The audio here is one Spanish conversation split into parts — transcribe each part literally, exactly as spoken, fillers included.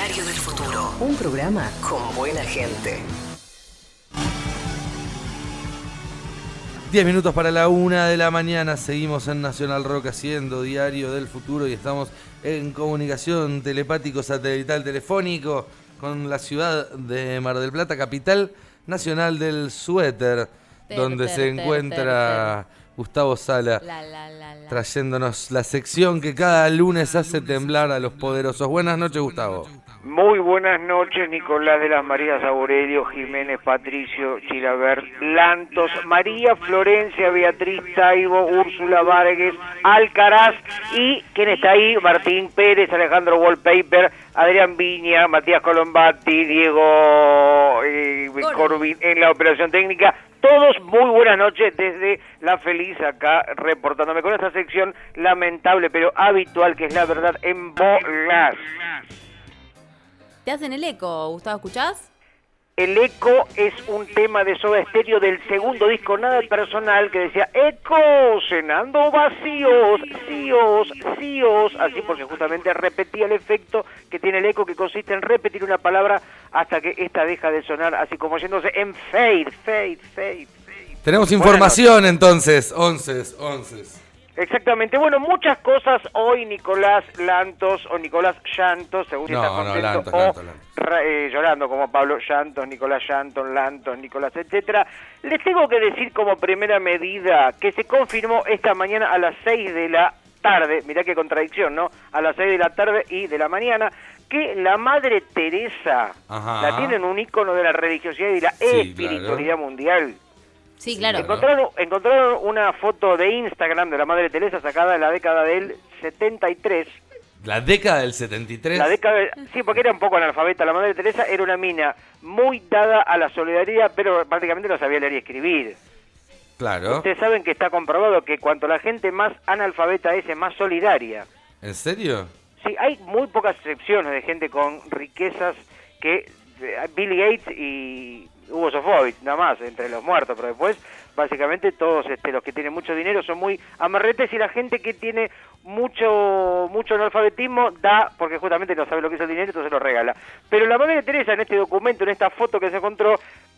Diario del Futuro. Un programa con buena gente. Diez minutos para la una de la mañana. Seguimos en Nacional Rock haciendo Diario del Futuro y estamos en comunicación telepático, satelital, telefónico con la ciudad de Mar del Plata, capital nacional del suéter, ter, donde ter, se ter, encuentra ter, ter. Gustavo Sala, la, la, la, la. trayéndonos la sección que cada lunes hace temblar a los poderosos. Buenas noches, Gustavo. Muy buenas noches, Nicolás de las Marías Aurelio, Jiménez, Patricio, Chilabert, Lantos, María Florencia, Beatriz Taibo, Úrsula Vargas, Alcaraz y quien está ahí, Martín Pérez, Alejandro Wallpaper, Adrián Viña, Matías Colombatti, Diego eh, Corbin en la operación técnica. Todos muy buenas noches desde La Feliz, acá reportándome con esta sección lamentable pero habitual que es la verdad en bolas. Te hacen el eco, Gustavo, ¿escuchás? El eco es un tema de Soda Stereo del segundo disco Nada Personal que decía eco, cenando vacíos, cíos, cíos, así porque justamente repetía el efecto que tiene el eco, que consiste en repetir una palabra hasta que esta deja de sonar, así como yéndose en fade, fade, fade. fade. Tenemos información entonces, once, once. Exactamente, bueno, muchas cosas hoy, Nicolás Lantos o Nicolás Llantos, según si no, está contento, no, Lantos, o Lantos, Lantos. Eh, llorando como Pablo Llantos, Nicolás Llantos, Lantos, Nicolás, etcétera. Les tengo que decir como primera medida que se confirmó esta mañana a las seis de la tarde, mirá qué contradicción, ¿no? A las seis de la tarde y de la mañana, que la Madre Teresa Ajá. la tienen un ícono de la religiosidad y la sí, espiritualidad claro. mundial. Sí, claro. Encontraron, encontraron una foto de Instagram de la Madre Teresa sacada en la década del setenta y tres. ¿La década del setenta y tres? La década de, sí, porque era un poco analfabeta. La Madre Teresa era una mina muy dada a la solidaridad, pero prácticamente no sabía leer y escribir. Claro. Ustedes saben que está comprobado que cuanto la gente más analfabeta es, es más solidaria. ¿En serio? Sí, hay muy pocas excepciones de gente con riquezas que... Bill Gates y Hugo Sofovich, nada más, entre los muertos, pero después, básicamente, todos este, los que tienen mucho dinero son muy amarretes y la gente que tiene mucho mucho analfabetismo da, porque justamente no sabe lo que es el dinero, entonces lo regala. Pero la Madre Teresa, en este documento, en esta foto que se encontró,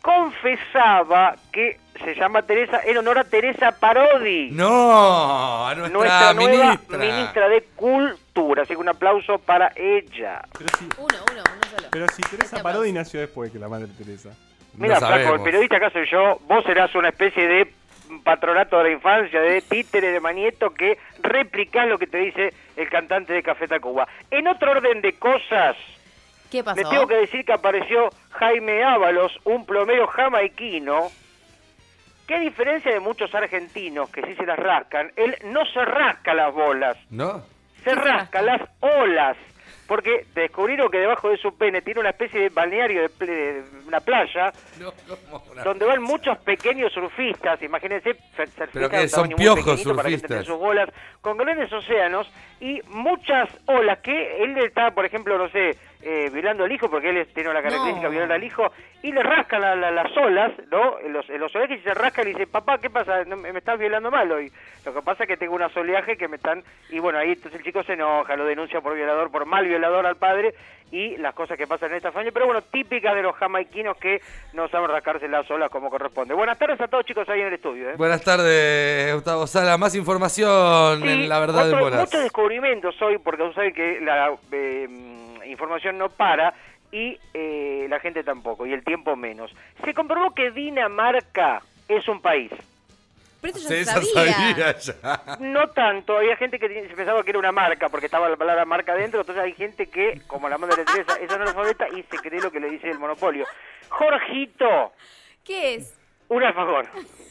confesaba que se llama Teresa en honor a Teresa Parodi. No, a nuestra, nuestra nueva ministra. ministra de Cultura, así que un aplauso para ella. Pero si, uno, uno, uno solo. Pero si Teresa este Parodi nació después que la Madre Teresa. Mira, no Flaco, el periodista acá soy yo, vos serás una especie de patronato de la infancia, de títere de Manieto, que replicás lo que te dice el cantante de Café Tacuba. En otro orden de cosas... ¿Qué pasó? Les tengo que decir que apareció Jaime Ábalos, un plomero jamaiquino, que a diferencia de muchos argentinos que sí se las rascan, él no se rasca las bolas, ¿no? Se rasca se las olas, porque descubrieron que debajo de su pene tiene una especie de balneario, de, de una playa, no, no, donde van muchos pequeños surfistas, imagínense, surfistas, pero que son piojos surfistas, para que entren sus bolas, con grandes océanos y muchas olas, que él está, por ejemplo, no sé, eh, violando al hijo, porque él tiene la característica de no. violar al hijo, y le rascan la, la, las olas, ¿no? Los, los oleajes y se rascan y dice, papá, ¿qué pasa? No, me estás violando mal hoy. Lo que pasa es que tengo unos oleajes que me están... Y bueno, ahí entonces el chico se enoja, lo denuncia por violador, por mal violador al padre, y las cosas que pasan en esta familia, pero bueno, típicas de los jamaiquinos que no saben rascarse las olas como corresponde. Buenas tardes a todos, chicos, ahí en el estudio. ¿eh? Buenas tardes, Gustavo Sala. Más información sí, en La Verdad otro, de Bolas. Muchos descubrimientos hoy, porque ustedes saben que la eh, información no para, y eh, la gente tampoco, y el tiempo menos. Se comprobó que Dinamarca es un país. Pero eso sí, ya se sabía. sabía ya. No tanto, había gente que pensaba que era una marca, porque estaba la palabra marca dentro, entonces hay gente que, como la Madre Teresa, es analfabeta y se cree lo que le dice el monopolio. Jorgito. ¿Qué es? Un alfajor.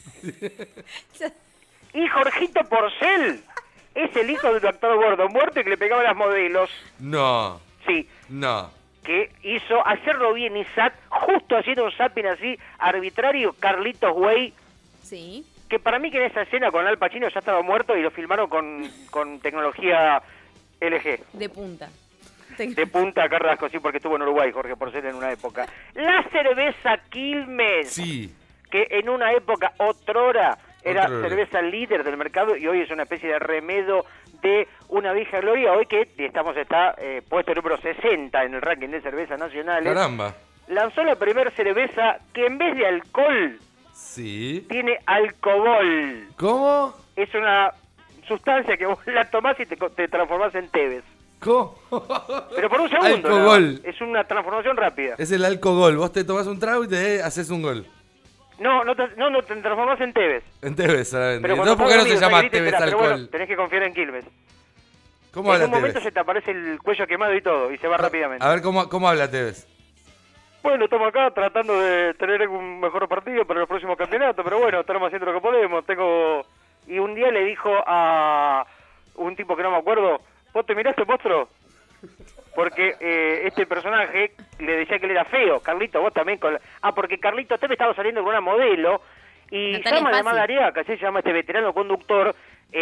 Y Jorgito Porcel es el hijo del actor gordo muerto y que le pegaba a las modelos. No. Sí. No. Que hizo hacerlo bien y sat, justo haciendo un zapping así arbitrario, Carlitos Way. Sí. Que para mí que en esa escena con Al Pacino ya estaba muerto y lo filmaron con, con tecnología L G. De punta. De punta, Carrasco, sí, porque estuvo en Uruguay, Jorge Porcel, en una época. La cerveza Quilmes. Sí. Que en una época, otrora, era Otrora. cerveza líder del mercado y hoy es una especie de remedo de una vieja gloria, hoy que estamos está eh, puesto número sesenta en el ranking de cervezas nacionales. Caramba. Lanzó la primera cerveza que en vez de alcohol Sí. tiene alcohol. ¿Cómo? Es una sustancia que vos la tomás y te, co- te transformás en Tevez. ¿Cómo? Pero por un segundo. Alcohol. nada. Es una transformación rápida. Es el alcogol. Vos te tomás un trago y te haces un gol. No, no te, no, no te transformás en Tevez. En Tevez solamente. Pero cuando No, porque no estás se dormido, llama estás gritando, Tevez espera, pero alcohol. bueno, tenés que confiar en Quilmes. ¿Cómo En habla un momento Tevez? se te aparece el cuello quemado y todo, y se va rápidamente. A ver, ¿cómo, cómo habla Tevez? Bueno, estamos acá tratando de tener un mejor partido para el próximo campeonato, pero bueno, estamos haciendo lo que podemos. Tengo Y un día le dijo a un tipo que no me acuerdo, ¿vos te miraste, monstruo? Porque eh, este personaje le decía que él era feo. Carlito, vos también con la... Ah, porque Carlito Tevez estaba saliendo con una modelo y Natalia llama a la Fácil. Madariaga, se llama este veterano conductor,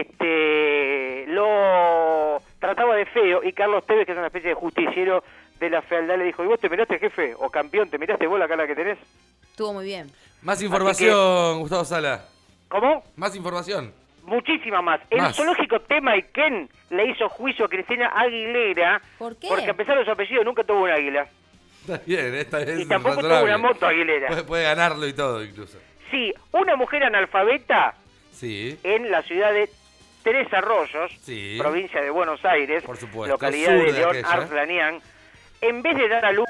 este lo trataba de feo, y Carlos Tevez, que es una especie de justiciero de la fealdad, le dijo, ¿y vos te miraste, jefe? O campeón, ¿te miraste vos la cara que tenés? Estuvo muy bien. Más información, Gustavo Sala. ¿Cómo? Más información. Muchísima más. El Más. zoológico Tema y Ken le hizo juicio a Cristina Aguilera. ¿Por qué? Porque a pesar de su apellido nunca tuvo un águila. Está bien, esta vez Y es tampoco tuvo razonable. una moto Aguilera. Puede, puede ganarlo y todo, incluso. Sí, una mujer analfabeta Sí. en la ciudad de Tres Arroyos, Sí. provincia de Buenos Aires, Por supuesto, localidad sur de de León aquella. Arslanian, en vez de dar a luz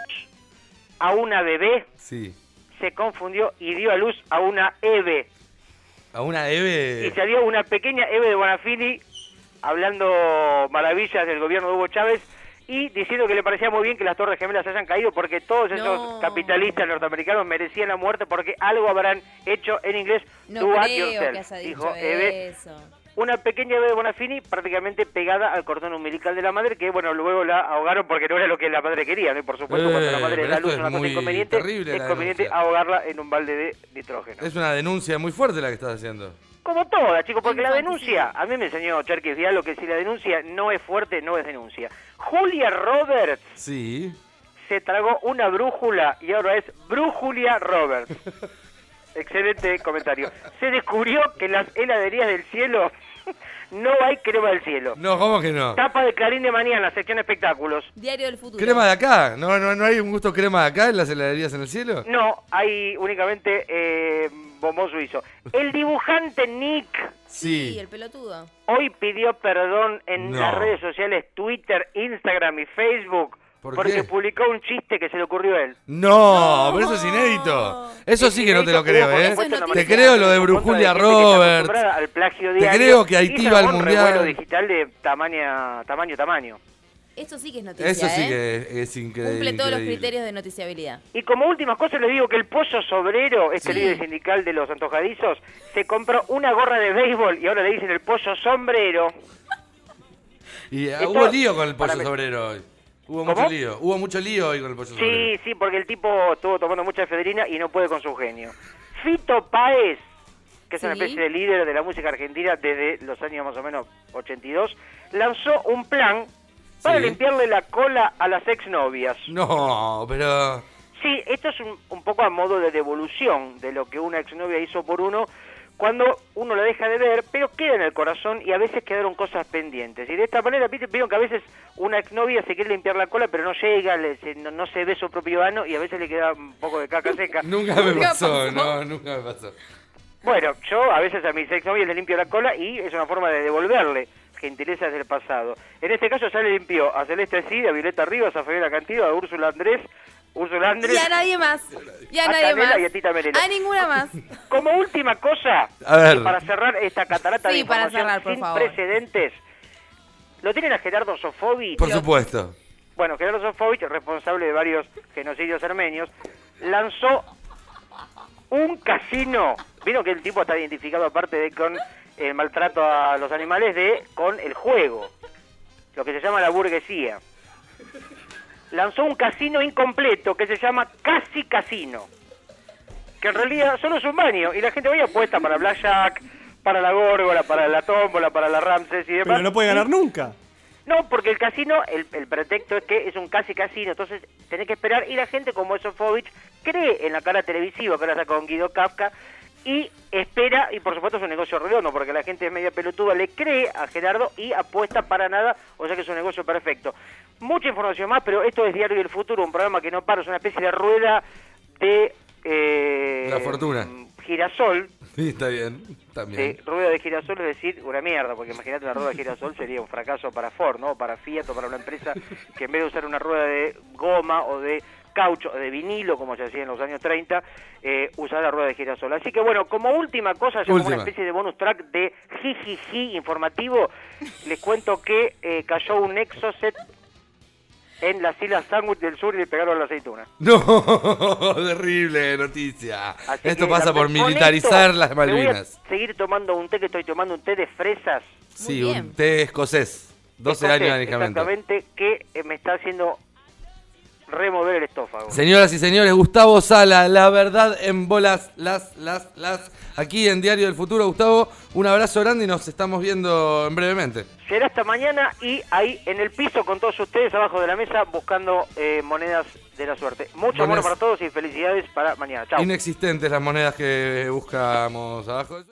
a una bebé, Sí. se confundió y dio a luz a una Eve. A una Eve. Y salió una pequeña Eve de Bonafini hablando maravillas del gobierno de Hugo Chávez y diciendo que le parecía muy bien que las Torres Gemelas hayan caído porque todos esos No. capitalistas norteamericanos merecían la muerte porque algo habrán hecho, en inglés, No do at creo yourself, que haya dicho dijo Eve. eso. Una pequeña Eve de Bonafini prácticamente pegada al cordón umbilical de la madre, que bueno, luego la ahogaron porque no era lo que la madre quería, ¿no? Y por supuesto, Eh, cuando la madre pero da esto luz es a una cosa muy inconveniente, terrible, es la conveniente denuncia. ahogarla en un balde de nitrógeno. Es una denuncia muy fuerte la que estás haciendo. Como todas, chicos, porque la Infanticida. denuncia, a mí me enseñó Cherkis Diallo que si la denuncia no es fuerte, no es denuncia. Julia Roberts Sí. se tragó una brújula y ahora es Brújulia Roberts. Excelente comentario. Se descubrió que en las heladerías del cielo no hay crema del cielo. No, ¿cómo que no? Tapa de Clarín de mañana, sección espectáculos. Diario del futuro. ¿Crema de acá? ¿No, no, ¿No hay un gusto crema de acá en las heladerías en el cielo? No, hay únicamente eh, bombón suizo. El dibujante Nick Sí, Sí. el pelotudo. hoy pidió perdón en No. las redes sociales Twitter, Instagram y Facebook ¿Por porque qué? publicó un chiste que se le ocurrió a él. No, No. pero eso es inédito. Eso sí que no te lo Hubo, creo, por ¿eh? supuesto, Eso es una Te noticia. creo lo de en contra Brújulia gente que está Roberts. acostumbrada al plagio Te diario creo que Haití y se va al armó un mundial. revuelo digital de tamaño, tamaño, tamaño. Eso sí que es noticia, Eso sí ¿eh? que es, es increíble. Cumple todos los increíble. criterios de noticiabilidad. Y como últimas cosas les digo que el Pollo Sobrero, este Sí. líder sindical de los antojadizos, se compró una gorra de béisbol y ahora le dicen el Pollo Sombrero. Y ah, Esto- hubo lío con el pollo para mí- sobrero hoy. Hubo ¿Cómo? mucho lío. Hubo mucho lío hoy con el pollo sobrero. Sí, sí, porque el tipo estuvo tomando mucha efedrina y no puede con su genio. Fito Páez, que es una Sí. especie de líder de la música argentina desde los años más o menos ochenta y dos, lanzó un plan para Sí. limpiarle la cola a las exnovias. No, pero... Sí, esto es un, un poco a modo de devolución de lo que una exnovia hizo por uno cuando uno la deja de ver, pero queda en el corazón y a veces quedaron cosas pendientes. Y de esta manera, ¿viste? Vieron que a veces una exnovia se quiere limpiar la cola, pero no llega, le- se- no, no se ve su propio ano y a veces le queda un poco de caca seca. Nunca me Nunca pasó, pasó. no, nunca me pasó. Bueno, yo a veces a mis exnovias les limpio la cola y es una forma de devolverle gentilezas del pasado. En este caso ya le limpió a Celeste Cid, a Violeta Rivas, a Fabiola Cantillo, a Úrsula Andrés, Úrsula Andrés. Y a nadie más. Y a A nadie Canela más. y a Tita Merelo. A ninguna más. Como última cosa, A ver. y para cerrar esta catarata Sí, de para información cerrar, por sin favor. precedentes, lo tienen a Gerardo Sofovich. Por supuesto. Bueno, Gerardo Sofovich, responsable de varios genocidios armenios, lanzó un casino. Vieron que el tipo está identificado aparte de con el maltrato a los animales de con el juego, lo que se llama la burguesía. Lanzó un casino incompleto que se llama Casi Casino, que en realidad solo es un baño y la gente va y apuesta para Blackjack, para la górgola, para la tómbola, para la Ramses y demás. Pero no puede ganar nunca. No, porque el casino, el, el pretexto es que es un casi casino, entonces tenés que esperar y la gente como Sofovich cree en la cara televisiva que ahora sacó con Guido Kafka y espera, y por supuesto es un negocio redondo, porque la gente es media pelotuda, le cree a Gerardo y apuesta para nada, o sea que es un negocio perfecto. Mucha información más, pero esto es Diario del Futuro, un programa que no para, es una especie de rueda de... Eh, la fortuna. Girasol. Sí, está bien, también. De rueda de girasol, es decir, una mierda, porque imagínate una rueda de girasol sería un fracaso para Ford, ¿no? Para Fiat o para una empresa que en vez de usar una rueda de goma o de caucho, de vinilo, como se hacía en los años treinta, eh, usar la rueda de girasol. Así que bueno, como última cosa, como una especie de bonus track de jijiji informativo, les cuento que eh, cayó un Exocet en las Islas Sandwich del Sur y le pegaron a la aceituna. No, terrible noticia. Así esto que, pasa por militarizar esto, las Malvinas. Me voy a seguir tomando un té, que estoy tomando un té de fresas. Sí, un té escocés. doce Escocés, años de medicamento. Exactamente, que eh, me está haciendo remover el estómago. Señoras y señores, Gustavo Sala, la verdad en bolas, las, las, las, aquí en Diario del Futuro. Gustavo, un abrazo grande y nos estamos viendo en brevemente. Será esta mañana y ahí en el piso con todos ustedes abajo de la mesa buscando eh, monedas de la suerte. Mucho amor para todos y felicidades para mañana. Chao. Inexistentes las monedas que buscamos abajo.